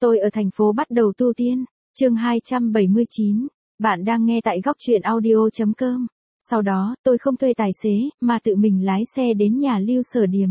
Tôi ở thành phố bắt đầu tu tiên. Chương 279. Bạn đang nghe tại góc truyện audio.com. Sau đó, tôi không thuê tài xế, mà tự mình lái xe đến nhà Lưu Sở Điềm.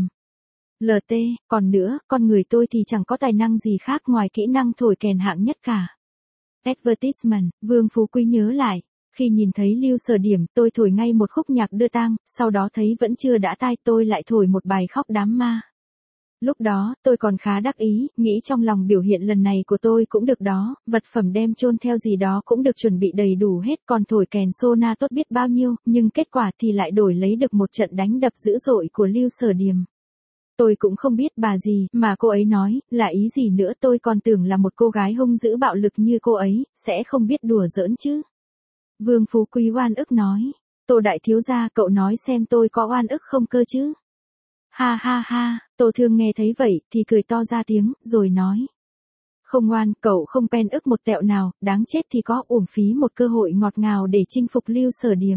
LT, còn nữa, con người tôi thì chẳng có tài năng gì khác ngoài kỹ năng thổi kèn hạng nhất cả. Advertisement, Vương Phú Quý nhớ lại. Khi nhìn thấy Lưu Sở Điềm, tôi thổi ngay một khúc nhạc đưa tang, sau đó thấy vẫn chưa đã tai tôi lại thổi một bài khóc đám ma. Lúc đó, tôi còn khá đắc ý, nghĩ trong lòng biểu hiện lần này của tôi cũng được đó, vật phẩm đem chôn theo gì đó cũng được chuẩn bị đầy đủ hết, còn thổi kèn sona tốt biết bao nhiêu, nhưng kết quả thì lại đổi lấy được một trận đánh đập dữ dội của Lưu Sở Điềm. Tôi cũng không biết bà gì mà cô ấy nói, là ý gì nữa, tôi còn tưởng là một cô gái hung dữ bạo lực như cô ấy, sẽ không biết đùa giỡn chứ. Vương Phú Quý oan ức nói, Tô đại thiếu gia, cậu nói xem tôi có oan ức không cơ chứ. Ha ha ha, Tô Thương nghe thấy vậy thì cười to ra tiếng, rồi nói. Không oan, cậu không pen ức một tẹo nào, đáng chết thì có, uổng phí một cơ hội ngọt ngào để chinh phục Lưu Sở Điềm.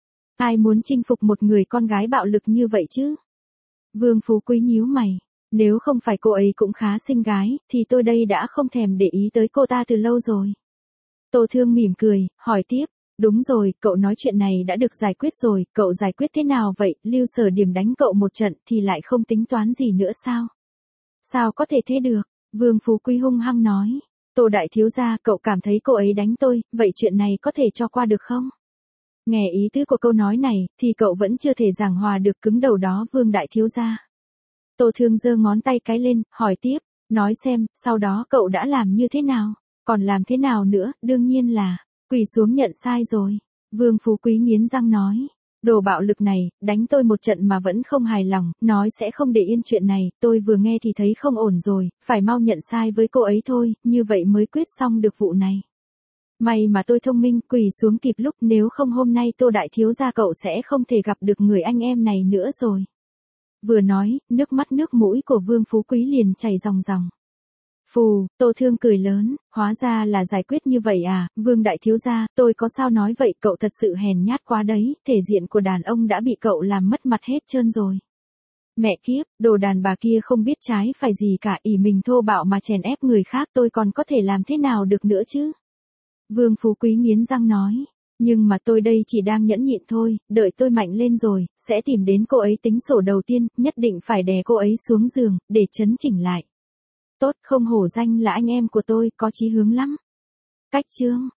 Ai muốn chinh phục một người con gái bạo lực như vậy chứ? Vương Phú Quý nhíu mày, nếu không phải cô ấy cũng khá xinh gái, thì tôi đây đã không thèm để ý tới cô ta từ lâu rồi. Tô Thương mỉm cười, hỏi tiếp. Đúng rồi, cậu nói chuyện này đã được giải quyết rồi, cậu giải quyết thế nào vậy, Lưu Sở Điềm đánh cậu một trận thì lại không tính toán gì nữa sao? Sao có thể thế được? Vương Phú Quý hung hăng nói. Tô đại thiếu gia, cậu cảm thấy cô ấy đánh tôi, vậy chuyện này có thể cho qua được không? Nghe ý tứ của câu nói này, thì cậu vẫn chưa thể giảng hòa được, cứng đầu đó Vương đại thiếu gia. Tô Thương giơ ngón tay cái lên, hỏi tiếp, nói xem, sau đó cậu đã làm như thế nào? Còn làm thế nào nữa, đương nhiên là quỳ xuống nhận sai rồi. Vương Phú Quý nghiến răng nói. Đồ bạo lực này, đánh tôi một trận mà vẫn không hài lòng, nói sẽ không để yên chuyện này, tôi vừa nghe thì thấy không ổn rồi, phải mau nhận sai với cô ấy thôi, như vậy mới quyết xong được vụ này. May mà tôi thông minh, quỳ xuống kịp lúc, nếu không hôm nay Tô đại thiếu gia cậu sẽ không thể gặp được người anh em này nữa rồi. Vừa nói, nước mắt nước mũi của Vương Phú Quý liền chảy ròng ròng. Phù, Tô Thương cười lớn, hóa ra là giải quyết như vậy à, Vương đại thiếu gia, tôi có sao nói vậy, cậu thật sự hèn nhát quá đấy, thể diện của đàn ông đã bị cậu làm mất mặt hết trơn rồi. Mẹ kiếp, đồ đàn bà kia không biết trái phải gì cả, ỷ mình thô bạo mà chèn ép người khác, tôi còn có thể làm thế nào được nữa chứ? Vương Phú Quý nghiến răng nói, nhưng mà tôi đây chỉ đang nhẫn nhịn thôi, đợi tôi mạnh lên rồi, sẽ tìm đến cô ấy tính sổ đầu tiên, nhất định phải đè cô ấy xuống giường, để chấn chỉnh lại. Tốt, không hổ danh là anh em của tôi, có chí hướng lắm. Cách chương.